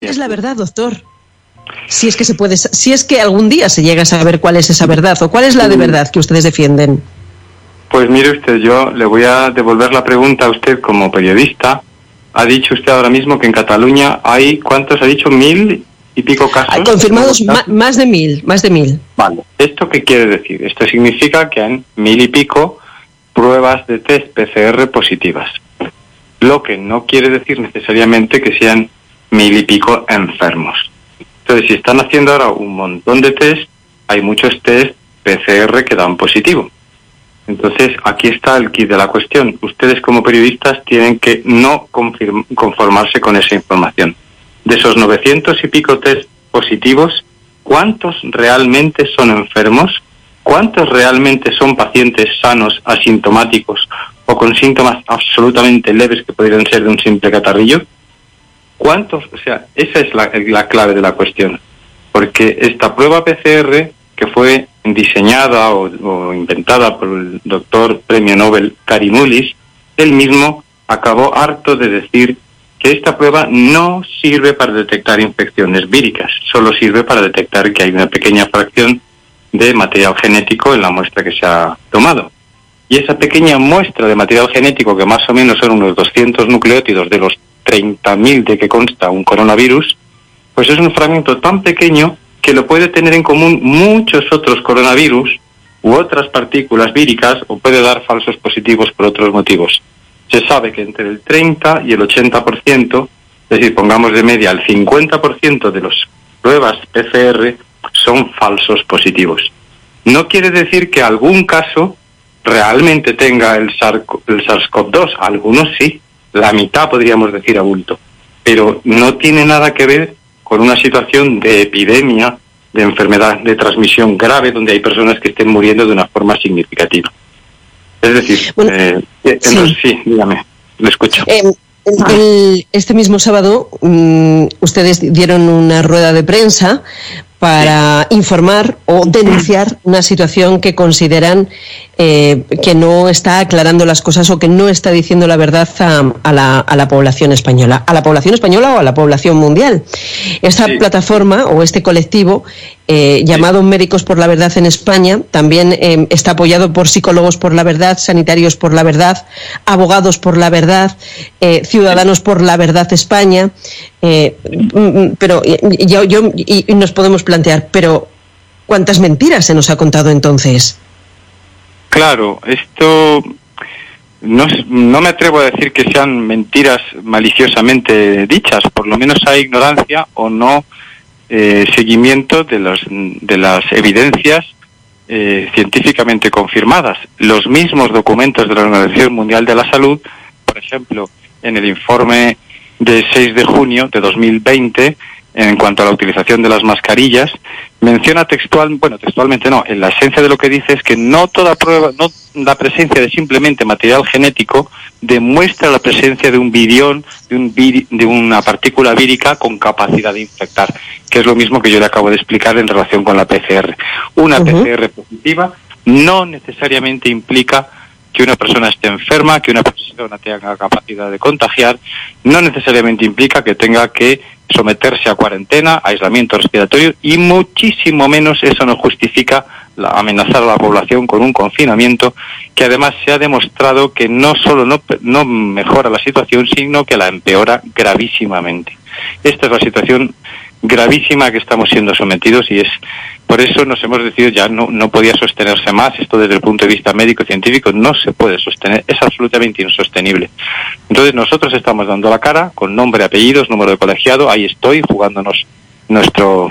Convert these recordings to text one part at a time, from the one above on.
es la verdad, doctor? Si es que se puede, si es que algún día se llega a saber cuál es esa verdad, o cuál es la de verdad que ustedes defienden. Pues mire usted, yo le voy a devolver la pregunta a usted como periodista. Ha dicho usted ahora mismo que en Cataluña hay, ¿cuántos ha dicho? 1.000 y pico casos. Hay confirmados más de 1.000. Vale. ¿Esto qué quiere decir? Esto significa que hay 1.000 y pico pruebas de test PCR positivas. Lo que no quiere decir necesariamente que sean 1.000 y pico enfermos. Entonces, si están haciendo ahora un montón de test, hay muchos test PCR que dan positivo. Entonces, aquí está el quid de la cuestión. Ustedes como periodistas tienen que no conformarse con esa información. De esos 900 y pico test positivos, ¿cuántos realmente son enfermos? ¿Cuántos realmente son pacientes sanos, asintomáticos o con síntomas absolutamente leves que podrían ser de un simple catarrillo? ¿Cuántos? O sea, esa es la clave de la cuestión. Porque esta prueba PCR, que fue diseñada o inventada por el doctor premio Nobel Karimoulis, él mismo acabó harto de decir que esta prueba no sirve para detectar infecciones víricas, solo sirve para detectar que hay una pequeña fracción de material genético en la muestra que se ha tomado. Y esa pequeña muestra de material genético, que más o menos son unos 200 nucleótidos de los 30.000 de que consta un coronavirus, pues es un fragmento tan pequeño que lo puede tener en común muchos otros coronavirus u otras partículas víricas, o puede dar falsos positivos por otros motivos. Se sabe que entre el 30 y el 80%, es decir, pongamos de media el 50% de las pruebas PCR son falsos positivos. No quiere decir que algún caso realmente tenga el SARS-CoV-2, algunos sí, la mitad podríamos decir a bulto, pero no tiene nada que ver con una situación de epidemia, de enfermedad de transmisión grave, donde hay personas que estén muriendo de una forma significativa. Es decir, bueno, sí, dígame, lo escucho. Este mismo sábado ustedes dieron una rueda de prensa para informar o denunciar una situación que consideran que no está aclarando las cosas o que no está diciendo la verdad a la población española. ¿A la población española o a la población mundial? Esta plataforma o este colectivo llamado Médicos por la Verdad en España también está apoyado por Psicólogos por la Verdad, Sanitarios por la Verdad, Abogados por la Verdad, Ciudadanos por la Verdad España. Pero y nos podemos plantear, pero ¿cuántas mentiras se nos ha contado entonces? Claro, esto no me atrevo a decir que sean mentiras maliciosamente dichas, por lo menos hay ignorancia o no seguimiento de las evidencias científicamente confirmadas. Los mismos documentos de la Organización Mundial de la Salud, por ejemplo, en el informe de 6 de junio de 2020, en cuanto a la utilización de las mascarillas, menciona textualmente no, en la esencia de lo que dice es que no toda prueba, no la presencia de simplemente material genético demuestra la presencia de un virión, de una partícula vírica con capacidad de infectar, que es lo mismo que yo le acabo de explicar en relación con la PCR. Una PCR positiva no necesariamente implica que una persona esté enferma, que una persona tenga capacidad de contagiar, no necesariamente implica que tenga que someterse a cuarentena, aislamiento respiratorio, y muchísimo menos eso no justifica amenazar a la población con un confinamiento que además se ha demostrado que no solo no mejora la situación, sino que la empeora gravísimamente. Esta es la situación gravísima que estamos siendo sometidos y es por eso nos hemos decidido ya no podía sostenerse más. Esto desde el punto de vista médico-científico no se puede sostener, es absolutamente insostenible. Entonces nosotros estamos dando la cara con nombre, apellidos, número de colegiado, ahí estoy jugándonos nuestro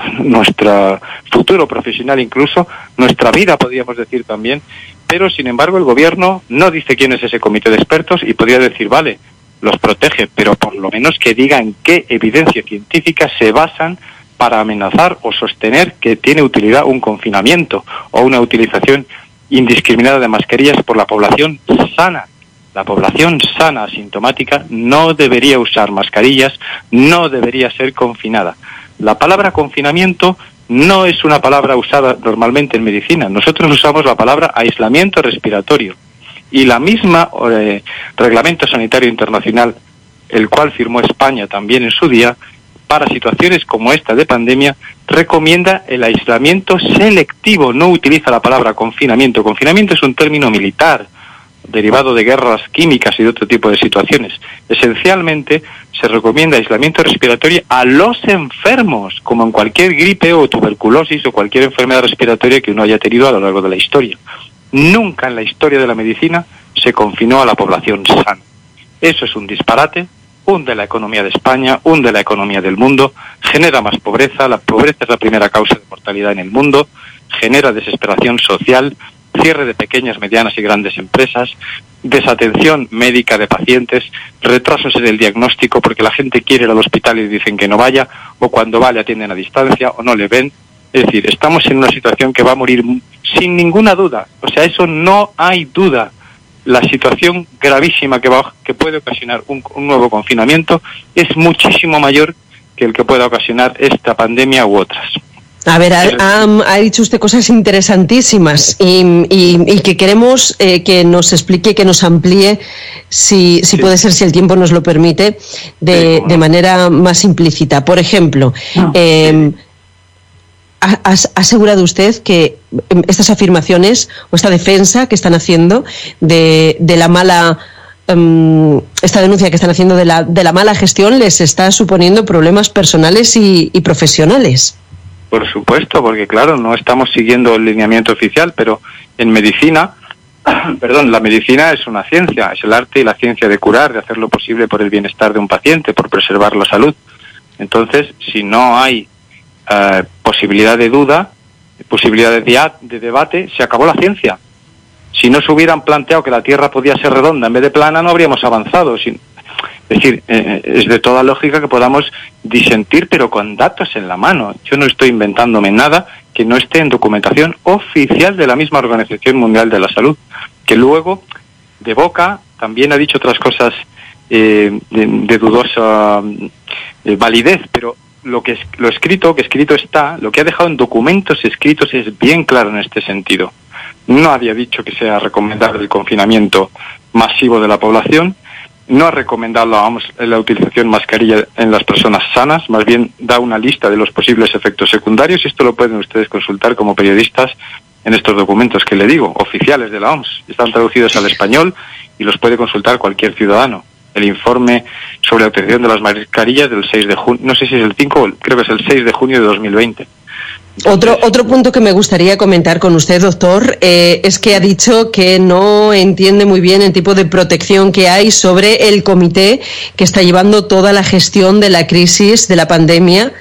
futuro profesional, incluso nuestra vida podríamos decir también, pero sin embargo el gobierno no dice quién es ese comité de expertos y podría decir vale, los protege, pero por lo menos que digan qué evidencia científica se basan para amenazar o sostener que tiene utilidad un confinamiento o una utilización indiscriminada de mascarillas por la población sana. La población sana asintomática no debería usar mascarillas, no debería ser confinada. La palabra confinamiento no es una palabra usada normalmente en medicina. Nosotros usamos la palabra aislamiento respiratorio. Y la misma Reglamento Sanitario Internacional, el cual firmó España también en su día, para situaciones como esta de pandemia, recomienda el aislamiento selectivo. No utiliza la palabra confinamiento. Confinamiento es un término militar, derivado de guerras químicas y de otro tipo de situaciones. Esencialmente, se recomienda aislamiento respiratorio a los enfermos, como en cualquier gripe o tuberculosis o cualquier enfermedad respiratoria que uno haya tenido a lo largo de la historia. Nunca en la historia de la medicina se confinó a la población sana. Eso es un disparate, hunde la economía de España, hunde la economía del mundo, genera más pobreza. La pobreza es la primera causa de mortalidad en el mundo, genera desesperación social, cierre de pequeñas, medianas y grandes empresas, desatención médica de pacientes, retrasos en el diagnóstico porque la gente quiere ir al hospital y dicen que no vaya, o cuando va le atienden a distancia o no le ven. Es decir, estamos en una situación que va a morir sin ninguna duda. O sea, eso no hay duda. La situación gravísima que puede ocasionar un nuevo confinamiento es muchísimo mayor que el que pueda ocasionar esta pandemia u otras. A ver, ha dicho usted cosas interesantísimas y que queremos que nos explique, que nos amplíe, si puede ser, si el tiempo nos lo permite, de manera más implícita. Por ejemplo, ¿ha asegurado usted que estas afirmaciones o esta defensa que están haciendo de la mala... esta denuncia que están haciendo de la mala gestión les está suponiendo problemas personales y profesionales? Por supuesto, porque claro, no estamos siguiendo el lineamiento oficial, pero en medicina, la medicina es una ciencia, es el arte y la ciencia de curar, de hacer lo posible por el bienestar de un paciente, por preservar la salud. Entonces, si no hay posibilidad de duda, posibilidad de debate, se acabó la ciencia. Si no se hubieran planteado que la Tierra podía ser redonda en vez de plana, no habríamos avanzado. Es decir, es de toda lógica que podamos disentir, pero con datos en la mano. Yo no estoy inventándome nada que no esté en documentación oficial de la misma Organización Mundial de la Salud, que luego, de boca, también ha dicho otras cosas de dudosa validez, pero lo escrito está, lo que ha dejado en documentos escritos es bien claro en este sentido. No había dicho que sea recomendable el confinamiento masivo de la población, no ha recomendado la utilización de mascarilla en las personas sanas, más bien da una lista de los posibles efectos secundarios, y esto lo pueden ustedes consultar como periodistas en estos documentos que le digo, oficiales de la OMS. Están traducidos al español y los puede consultar cualquier ciudadano. El informe sobre la utilización de las mascarillas del 6 de junio, no sé si es el 5, creo que es el 6 de junio de 2020. Otro punto que me gustaría comentar con usted, doctor, es que ha dicho que no entiende muy bien el tipo de protección que hay sobre el comité que está llevando toda la gestión de la crisis de la pandemia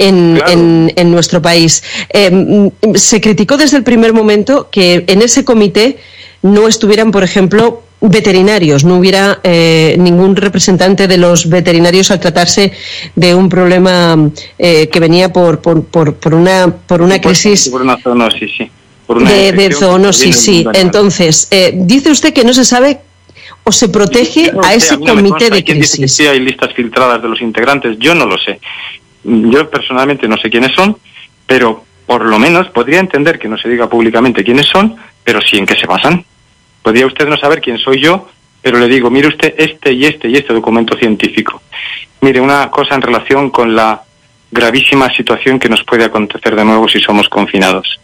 en nuestro país. Se criticó desde el primer momento que en ese comité no estuvieran, por ejemplo, veterinarios, no hubiera ningún representante de los veterinarios al tratarse de un problema que venía por una crisis, por una zoonosis, sí. De zoonosis, sí. Entonces, dice usted que no se sabe o se protege a ese comité de crisis. Dice que sí hay listas filtradas de los integrantes, yo no lo sé. Yo personalmente no sé quiénes son, pero por lo menos podría entender que no se diga públicamente quiénes son, pero sí en qué se basan. Podría usted no saber quién soy yo, pero le digo, mire usted este documento científico. Mire, una cosa en relación con la gravísima situación que nos puede acontecer de nuevo si somos confinados.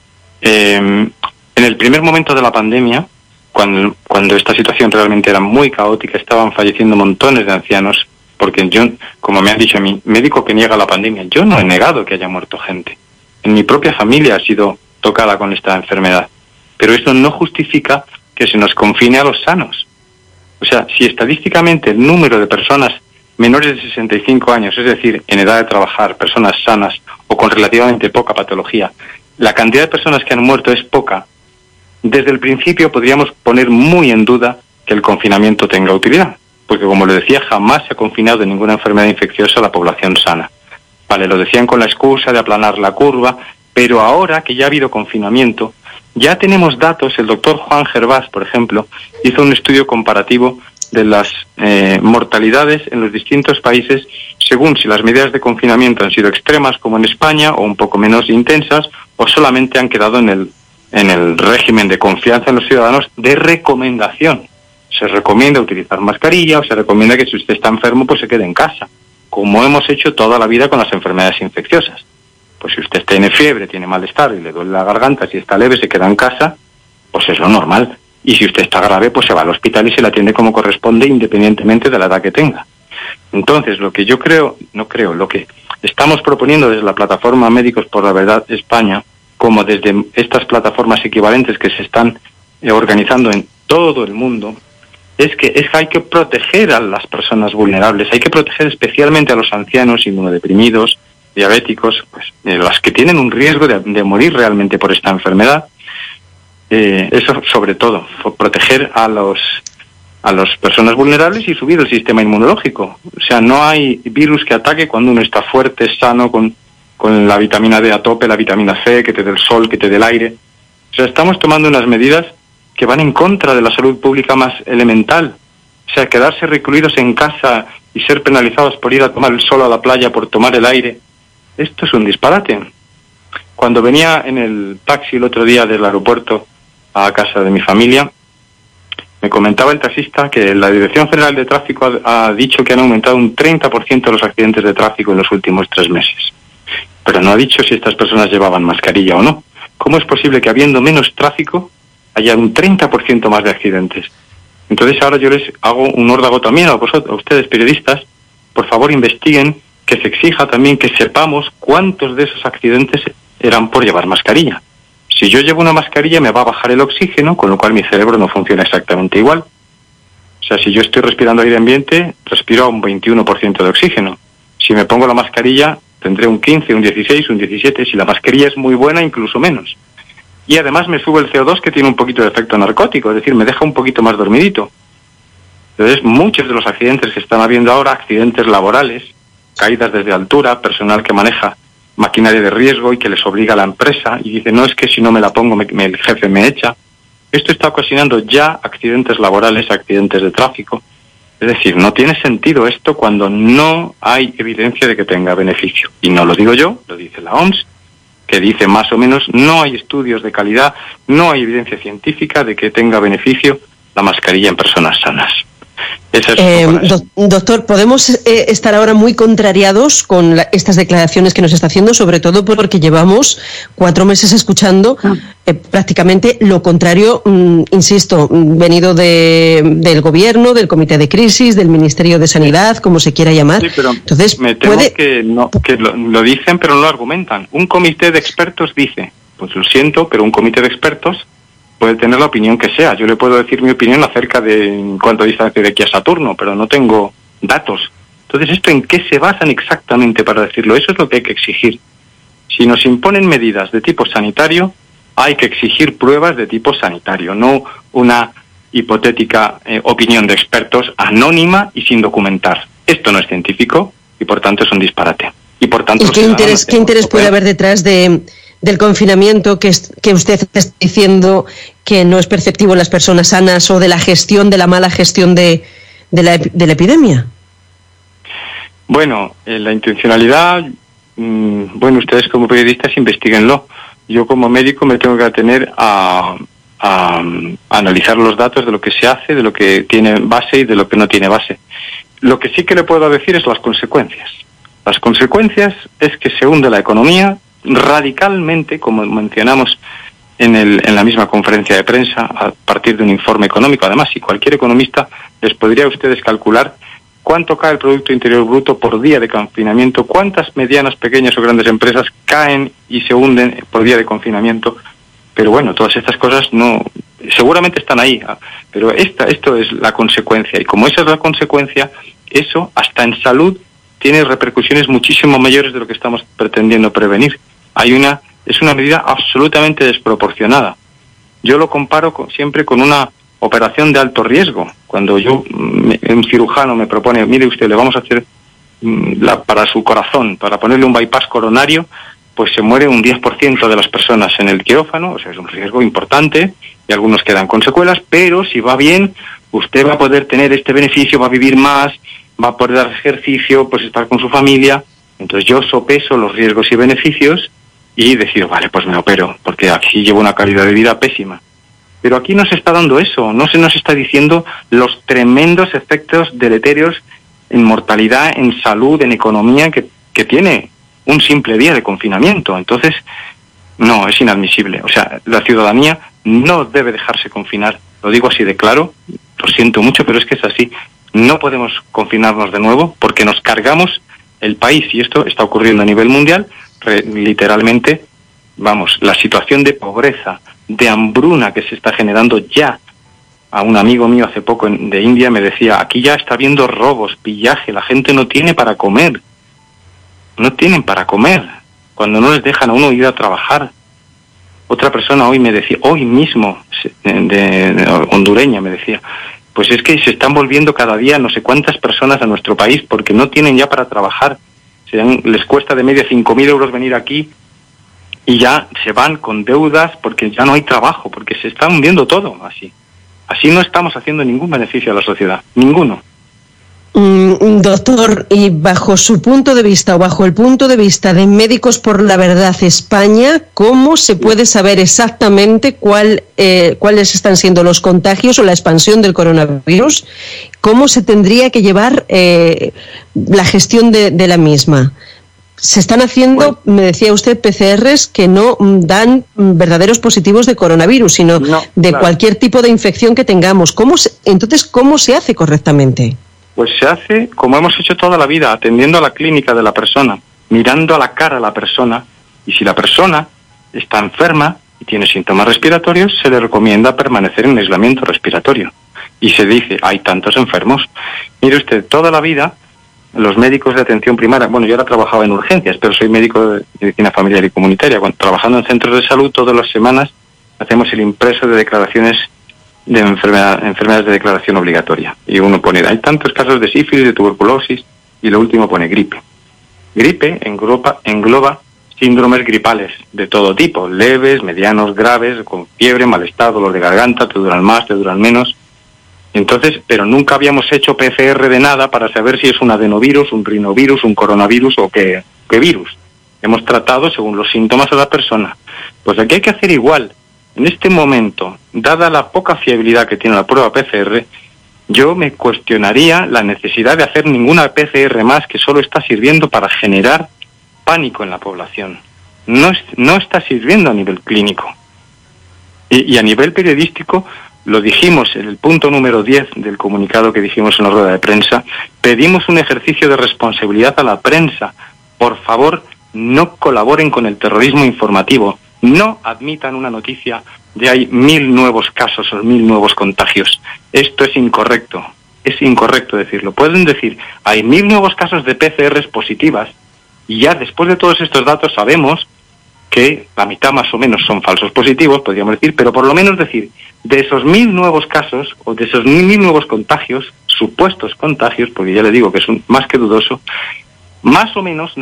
En el primer momento de la pandemia, cuando esta situación realmente era muy caótica, estaban falleciendo montones de ancianos, porque yo, como me han dicho a mí, médico que niega la pandemia, yo no he negado que haya muerto gente. En mi propia familia ha sido tocada con esta enfermedad. Pero eso no justifica que se nos confine a los sanos. O sea, si estadísticamente el número de personas menores de 65 años, es decir, en edad de trabajar, personas sanas o con relativamente poca patología, la cantidad de personas que han muerto es poca, desde el principio podríamos poner muy en duda que el confinamiento tenga utilidad, porque como le decía, jamás se ha confinado de ninguna enfermedad infecciosa a la población sana. Vale, lo decían con la excusa de aplanar la curva, pero ahora que ya ha habido confinamiento, ya tenemos datos. El doctor Juan Gervás, por ejemplo, hizo un estudio comparativo de las mortalidades en los distintos países según si las medidas de confinamiento han sido extremas como en España o un poco menos intensas o solamente han quedado en el régimen de confianza en los ciudadanos de recomendación. Se recomienda utilizar mascarilla o se recomienda que si usted está enfermo pues se quede en casa. como hemos hecho toda la vida con las enfermedades infecciosas. Pues si usted tiene fiebre, tiene malestar y le duele la garganta, si está leve se queda en casa, pues es lo normal. Y si usted está grave, pues se va al hospital y se le atiende como corresponde, independientemente de la edad que tenga. Entonces, lo que yo lo que estamos proponiendo desde la plataforma Médicos por la Verdad España, como desde estas plataformas equivalentes que se están organizando en todo el mundo, es que hay que proteger a las personas vulnerables, hay que proteger especialmente a los ancianos, inmunodeprimidos, diabéticos, pues las que tienen un riesgo de morir realmente por esta enfermedad. Eso sobre todo, proteger a las personas vulnerables y subir el sistema inmunológico. O sea, no hay virus que ataque cuando uno está fuerte, sano, con la vitamina D a tope, la vitamina C, que te dé el sol, que te dé el aire. O sea, estamos tomando unas medidas que van en contra de la salud pública más elemental. O sea, quedarse recluidos en casa y ser penalizados por ir a tomar el sol a la playa, por tomar el aire, esto es un disparate. Cuando venía en el taxi el otro día del aeropuerto a casa de mi familia, me comentaba el taxista que la Dirección General de Tráfico ha dicho que han aumentado un 30% los accidentes de tráfico en los últimos 3 meses. Pero no ha dicho si estas personas llevaban mascarilla o no. ¿Cómo es posible que habiendo menos tráfico haya un 30% más de accidentes? Entonces ahora yo les hago un órdago también a ustedes periodistas, por favor investiguen, que se exija también que sepamos cuántos de esos accidentes eran por llevar mascarilla. Si yo llevo una mascarilla me va a bajar el oxígeno, con lo cual mi cerebro no funciona exactamente igual. O sea, si yo estoy respirando aire ambiente, respiro a un 21% de oxígeno. Si me pongo la mascarilla, tendré un 15, un 16, un 17. Si la mascarilla es muy buena, incluso menos. Y además me sube el CO2, que tiene un poquito de efecto narcótico, es decir, me deja un poquito más dormidito. Entonces, muchos de los accidentes que están habiendo ahora, accidentes laborales, caídas desde altura, personal que maneja maquinaria de riesgo y que les obliga a la empresa y dice, no, es que si no me la pongo el jefe me echa. Esto está ocasionando ya accidentes laborales, accidentes de tráfico. Es decir, no tiene sentido esto cuando no hay evidencia de que tenga beneficio. Y no lo digo yo, lo dice la OMS, que dice más o menos, no hay estudios de calidad, no hay evidencia científica de que tenga beneficio la mascarilla en personas sanas. Doctor, ¿podemos estar ahora muy contrariados con estas declaraciones que nos está haciendo, sobre todo porque llevamos 4 meses escuchando prácticamente lo contrario, insisto, venido del gobierno, del Comité de Crisis, del Ministerio de Sanidad, como se quiera llamar? Sí, pero entonces, me temo que lo dicen, pero no lo argumentan. Un comité de expertos dice, pues lo siento, pero un comité de expertos puede tener la opinión que sea. Yo le puedo decir mi opinión acerca de cuánto distancia de aquí a Saturno, pero no tengo datos. Entonces, ¿esto en qué se basan exactamente para decirlo? Eso es lo que hay que exigir. Si nos imponen medidas de tipo sanitario, hay que exigir pruebas de tipo sanitario, no una hipotética opinión de expertos anónima y sin documentar. Esto no es científico y, por tanto, es un disparate. Y, por tanto, ¿qué interés puede haber detrás del confinamiento que usted está diciendo que no es perceptivo en las personas sanas, o de la mala gestión de la epidemia? Bueno, la intencionalidad, ustedes como periodistas investiguenlo. Yo como médico me tengo que atener a analizar los datos de lo que se hace, de lo que tiene base y de lo que no tiene base. Lo que sí que le puedo decir es las consecuencias. Las consecuencias es que se hunde la economía radicalmente, como mencionamos en la misma conferencia de prensa, a partir de un informe económico. Además, si cualquier economista les podría a ustedes calcular cuánto cae el Producto Interior Bruto por día de confinamiento, cuántas medianas, pequeñas o grandes empresas caen y se hunden por día de confinamiento. Pero bueno, todas estas cosas no, seguramente están ahí, pero esto es la consecuencia. Y como esa es la consecuencia, eso hasta en salud tiene repercusiones muchísimo mayores de lo que estamos pretendiendo prevenir. Es una medida absolutamente desproporcionada. Yo lo comparo siempre con una operación de alto riesgo. Cuando un cirujano me propone, mire usted, le vamos a hacer para su corazón, para ponerle un bypass coronario, pues se muere un 10% de las personas en el quirófano. O sea, es un riesgo importante y algunos quedan con secuelas, pero si va bien, usted va a poder tener este beneficio, va a vivir más, va a poder dar ejercicio, pues estar con su familia. Entonces yo sopeso los riesgos y beneficios y decido, vale, pues me opero, porque aquí llevo una calidad de vida pésima. Pero aquí no se está dando eso, no se nos está diciendo los tremendos efectos deleterios en mortalidad, en salud, en economía, que tiene un simple día de confinamiento. Entonces, no, es inadmisible. O sea, la ciudadanía no debe dejarse confinar. Lo digo así de claro, lo siento mucho, pero es que es así. No podemos confinarnos de nuevo porque nos cargamos el país, y esto está ocurriendo a nivel mundial, literalmente, vamos, la situación de pobreza, de hambruna que se está generando ya. A un amigo mío hace poco de India me decía, aquí ya está habiendo robos, pillaje, la gente no tiene para comer. No tienen para comer, cuando no les dejan a uno ir a trabajar. Otra persona hoy me decía, hoy mismo, de hondureña, me decía, pues es que se están volviendo cada día no sé cuántas personas a nuestro país porque no tienen ya para trabajar. Les cuesta de media 5.000 euros venir aquí y ya se van con deudas porque ya no hay trabajo, porque se está hundiendo todo así. Así no estamos haciendo ningún beneficio a la sociedad, ninguno. Doctor, y bajo su punto de vista o bajo el punto de vista de Médicos por la Verdad España, ¿cómo se puede saber exactamente cuáles están siendo los contagios o la expansión del coronavirus? ¿Cómo se tendría que llevar la gestión de la misma? Se están haciendo, me decía usted, PCRs que no dan verdaderos positivos de coronavirus, sino cualquier tipo de infección que tengamos. Entonces, ¿cómo se hace correctamente? Pues se hace como hemos hecho toda la vida, atendiendo a la clínica de la persona, mirando a la cara a la persona, y si la persona está enferma y tiene síntomas respiratorios, se le recomienda permanecer en aislamiento respiratorio. Y se dice, hay tantos enfermos. Mire usted, toda la vida, los médicos de atención primaria, bueno, yo ahora trabajaba en urgencias, pero soy médico de medicina familiar y comunitaria. Trabajando en centros de salud, todas las semanas hacemos el impreso de declaraciones de enfermedades de declaración obligatoria. Y uno pone, hay tantos casos de sífilis, de tuberculosis, y lo último pone gripe. Gripe engloba síndromes gripales de todo tipo, leves, medianos, graves, con fiebre, malestar, dolor de garganta, te duran más, te duran menos. Entonces, pero nunca habíamos hecho PCR de nada para saber si es un adenovirus, un rinovirus, un coronavirus o qué virus. Hemos tratado según los síntomas de la persona. Pues aquí hay que hacer igual. En este momento, dada la poca fiabilidad que tiene la prueba PCR, yo me cuestionaría la necesidad de hacer ninguna PCR más, que solo está sirviendo para generar pánico en la población. No está sirviendo a nivel clínico. Y a nivel periodístico, lo dijimos en el punto número 10 del comunicado que dijimos en la rueda de prensa, pedimos un ejercicio de responsabilidad a la prensa. Por favor, no colaboren con el terrorismo informativo. No admitan una noticia de hay 1.000 nuevos casos o 1.000 nuevos contagios. Esto es incorrecto decirlo. Pueden decir, hay 1.000 nuevos casos de PCRs positivas, y ya después de todos estos datos sabemos que la mitad más o menos son falsos positivos, podríamos decir, pero por lo menos decir, de esos 1.000 nuevos casos o de esos 1.000 nuevos contagios, supuestos contagios, porque ya le digo que es más que dudoso, más o menos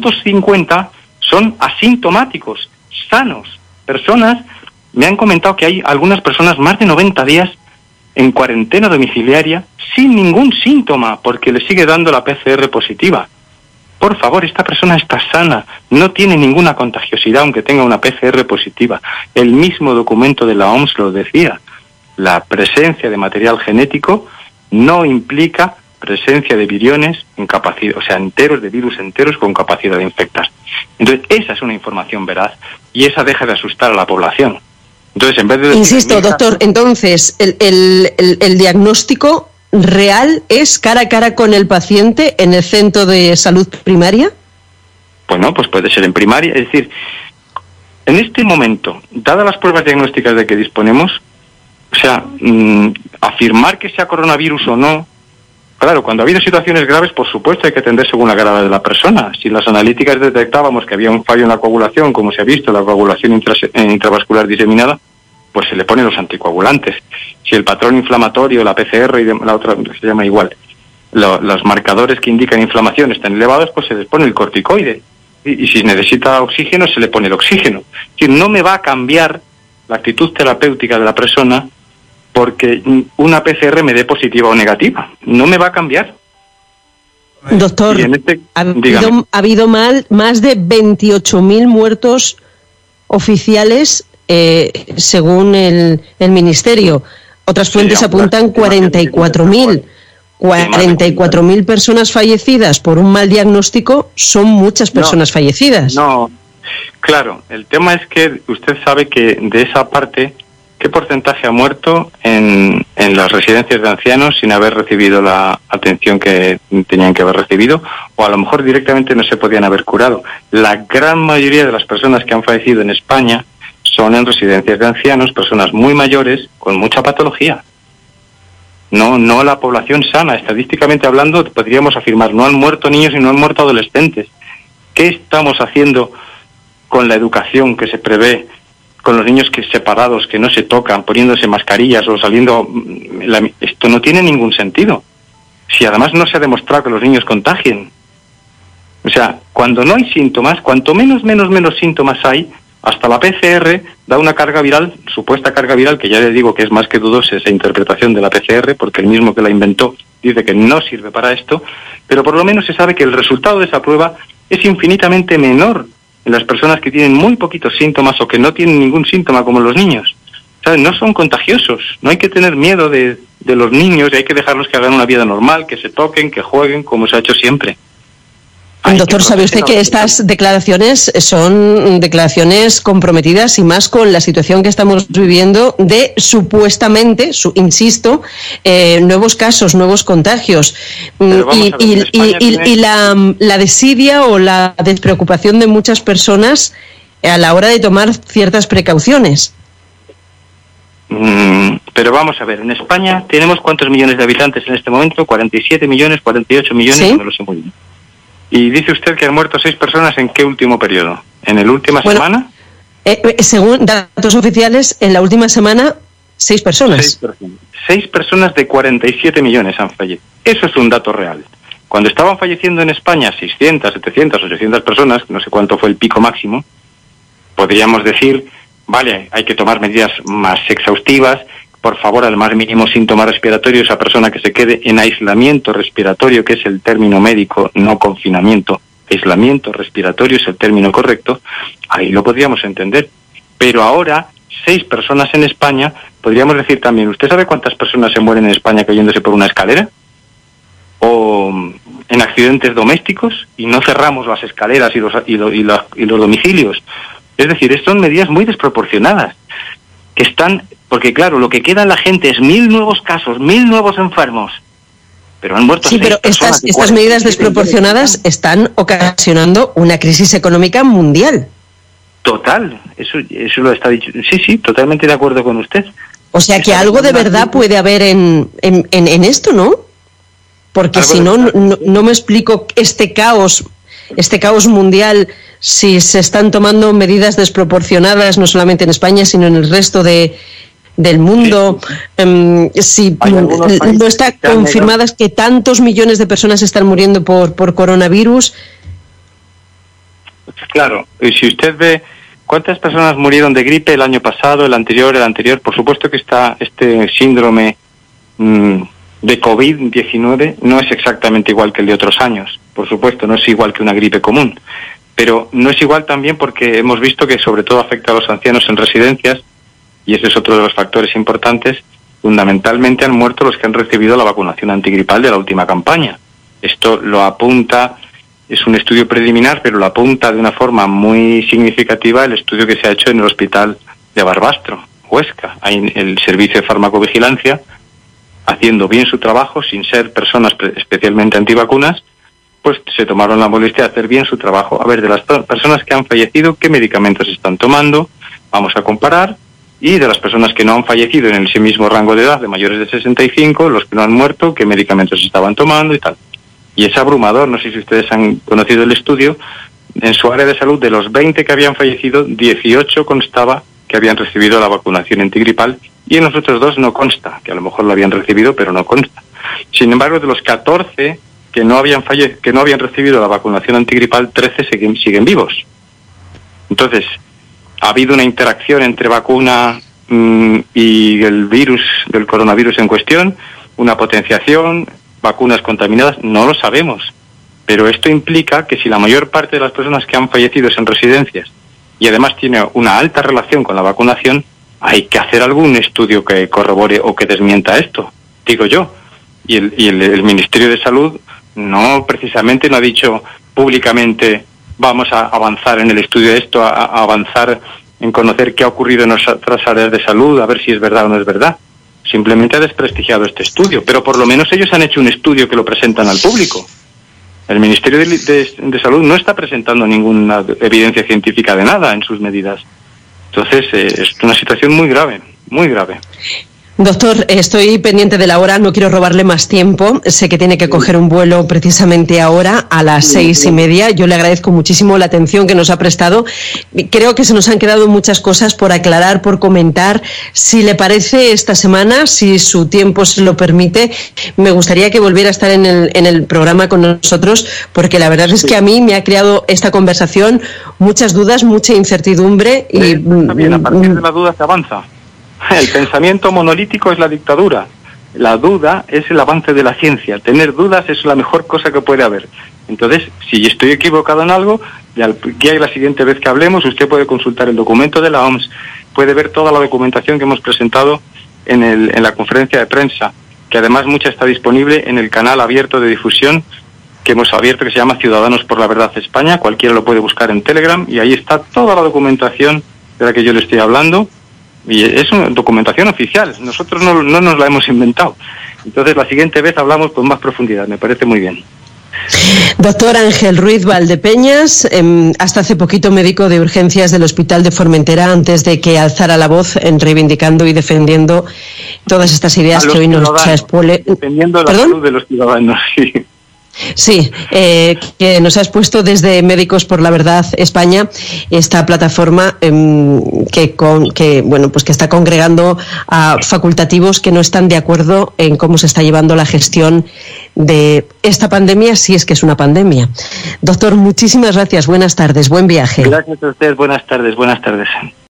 950 son asintomáticos, sanos, personas. Me han comentado que hay algunas personas más de 90 días en cuarentena domiciliaria sin ningún síntoma porque le sigue dando la PCR positiva. Por favor, esta persona está sana, no tiene ninguna contagiosidad aunque tenga una PCR positiva. El mismo documento de la OMS lo decía. La presencia de material genético no implica presencia de viriones en capacidad, o sea, enteros de virus enteros con capacidad de infectar. Entonces, esa es una información veraz y esa deja de asustar a la población. Entonces, en vez de... Insisto, doctor, entonces, el diagnóstico real es cara a cara con el paciente en el centro de salud primaria. Bueno, pues puede ser en primaria. Es decir, en este momento, dadas las pruebas diagnósticas de que disponemos, o sea, afirmar que sea coronavirus o no, claro, cuando ha habido situaciones graves, por supuesto hay que atender según la gravedad de la persona. Si las analíticas detectábamos que había un fallo en la coagulación, como se ha visto, la coagulación intravascular diseminada, pues se le ponen los anticoagulantes. Si el patrón inflamatorio, la PCR y la otra se llama igual, los marcadores que indican inflamación están elevados, pues se les pone el corticoide. Y si necesita oxígeno, se le pone el oxígeno. Es decir, no me va a cambiar la actitud terapéutica de la persona porque una PCR me dé positiva o negativa. No me va a cambiar. Doctor, ha habido más de 28.000 muertos oficiales según el Ministerio. Otras fuentes apuntan 44.000. 44.000 personas fallecidas por un mal diagnóstico son muchas personas fallecidas. No, claro, el tema es que usted sabe que de esa parte, ¿qué porcentaje ha muerto en las residencias de ancianos sin haber recibido la atención que tenían que haber recibido? O a lo mejor directamente no se podían haber curado. La gran mayoría de las personas que han fallecido en España son en residencias de ancianos, personas muy mayores con mucha patología. No la población sana. Estadísticamente hablando, podríamos afirmar, no han muerto niños y no han muerto adolescentes. ¿Qué estamos haciendo con la educación que se prevé, con los niños separados, que no se tocan, poniéndose mascarillas o saliendo? Esto no tiene ningún sentido. Si además no se ha demostrado que los niños contagien. O sea, cuando no hay síntomas, cuanto menos síntomas hay, hasta la PCR da una carga viral, supuesta carga viral, que ya le digo que es más que dudosa esa interpretación de la PCR, porque el mismo que la inventó dice que no sirve para esto, pero por lo menos se sabe que el resultado de esa prueba es infinitamente menor en las personas que tienen muy poquitos síntomas o que no tienen ningún síntoma, como los niños. ¿Saben? No son contagiosos, no hay que tener miedo de los niños y hay que dejarlos que hagan una vida normal, que se toquen, que jueguen, como se ha hecho siempre. Doctor, ¿sabe usted que estas declaraciones son declaraciones comprometidas y más con la situación que estamos viviendo de supuestamente, insisto, nuevos casos, nuevos contagios y la desidia o la despreocupación de muchas personas a la hora de tomar ciertas precauciones? Pero vamos a ver, en España tenemos ¿cuántos millones de habitantes en este momento? 47 millones, 48 millones, ¿sí? No lo sé muy bien. Y dice usted que han muerto 6 personas, ¿en qué último periodo? ¿En la última semana? Según datos oficiales, en la última semana, 6 personas. 6 personas de 47 millones han fallecido. Eso es un dato real. Cuando estaban falleciendo en España 600, 700, 800 personas, no sé cuánto fue el pico máximo, podríamos decir, vale, hay que tomar medidas más exhaustivas. Por favor, al más mínimo síntoma respiratorio, esa persona que se quede en aislamiento respiratorio, que es el término médico, no confinamiento, aislamiento respiratorio es el término correcto, ahí lo podríamos entender. Pero ahora, 6 personas en España, podríamos decir también, ¿usted sabe cuántas personas se mueren en España cayéndose por una escalera? O en accidentes domésticos, y no cerramos las escaleras y los domicilios. Es decir, son medidas muy desproporcionadas, que están... Porque claro, lo que queda en la gente es 1.000 nuevos casos, 1.000 nuevos enfermos. Pero han muerto 6 personas. Sí, pero estas medidas desproporcionadas están ocasionando una crisis económica mundial. Total, eso lo está dicho. Sí, totalmente de acuerdo con usted. O sea que algo de verdad puede haber en esto, ¿no? Porque si no me explico este caos mundial, si se están tomando medidas desproporcionadas, no solamente en España, sino en el resto del mundo, si no está confirmadas que tantos millones de personas están muriendo por coronavirus. Claro, y si usted ve cuántas personas murieron de gripe el año pasado, el anterior, por supuesto que está este síndrome de COVID-19, no es exactamente igual que el de otros años, por supuesto, no es igual que una gripe común, pero no es igual también porque hemos visto que sobre todo afecta a los ancianos en residencias, y ese es otro de los factores importantes. Fundamentalmente han muerto los que han recibido la vacunación antigripal de la última campaña. Esto lo apunta, es un estudio preliminar, pero lo apunta de una forma muy significativa el estudio que se ha hecho en el hospital de Barbastro, Huesca. Hay el servicio de farmacovigilancia haciendo bien su trabajo, sin ser personas especialmente antivacunas, pues se tomaron la molestia de hacer bien su trabajo. A ver, de las personas que han fallecido, ¿qué medicamentos están tomando? Vamos a comparar. Y de las personas que no han fallecido en ese mismo rango de edad, de mayores de 65, los que no han muerto, qué medicamentos estaban tomando y tal. Y es abrumador, no sé si ustedes han conocido el estudio, en su área de salud, de los 20 que habían fallecido, 18 constaba que habían recibido la vacunación antigripal, y en los otros 2 no consta, que a lo mejor lo habían recibido, pero no consta. Sin embargo, de los 14 que no habían recibido la vacunación antigripal, 13 siguen vivos. Entonces, ha habido una interacción entre vacuna y el virus, del coronavirus en cuestión, una potenciación, vacunas contaminadas, no lo sabemos. Pero esto implica que si la mayor parte de las personas que han fallecido es en residencias y además tiene una alta relación con la vacunación, hay que hacer algún estudio que corrobore o que desmienta esto, digo yo. y el Ministerio de Salud no precisamente no ha dicho públicamente vamos a avanzar en el estudio de esto, a avanzar en conocer qué ha ocurrido en otras áreas de salud, a ver si es verdad o no es verdad. Simplemente ha desprestigiado este estudio, pero por lo menos ellos han hecho un estudio que lo presentan al público. El Ministerio de Salud no está presentando ninguna evidencia científica de nada en sus medidas. Entonces, es una situación muy grave, muy grave. Doctor, estoy pendiente de la hora, no quiero robarle más tiempo. Sé que tiene que coger un vuelo precisamente ahora a las 6:30. Yo le agradezco muchísimo la atención que nos ha prestado. Creo que se nos han quedado muchas cosas por aclarar, por comentar. Si le parece, esta semana, si su tiempo se lo permite, me gustaría que volviera a estar en el programa con nosotros, porque la verdad es que a mí me ha creado esta conversación muchas dudas, mucha incertidumbre. Y también a partir de la duda se avanza. El pensamiento monolítico es la dictadura. La duda es el avance de la ciencia. Tener dudas es la mejor cosa que puede haber. Entonces, si estoy equivocado en algo, ya la siguiente vez que hablemos, usted puede consultar el documento de la OMS, puede ver toda la documentación que hemos presentado en la conferencia de prensa, que además mucha está disponible en el canal abierto de difusión que hemos abierto, que se llama Ciudadanos por la Verdad España. Cualquiera lo puede buscar en Telegram y ahí está toda la documentación de la que yo le estoy hablando. Y es una documentación oficial, nosotros no nos la hemos inventado. Entonces la siguiente vez hablamos con más profundidad, me parece muy bien. Doctor Ángel Ruiz Valdepeñas, hasta hace poquito médico de urgencias del Hospital de Formentera, antes de que alzara la voz en reivindicando y defendiendo todas estas ideas que hoy nos ha expuesto. Defendiendo la salud de los ciudadanos, sí. Sí, que nos ha expuesto desde Médicos por la Verdad España, esta plataforma que está congregando a facultativos que no están de acuerdo en cómo se está llevando la gestión de esta pandemia, si es que es una pandemia. Doctor, muchísimas gracias, buenas tardes, buen viaje. Gracias a usted, buenas tardes.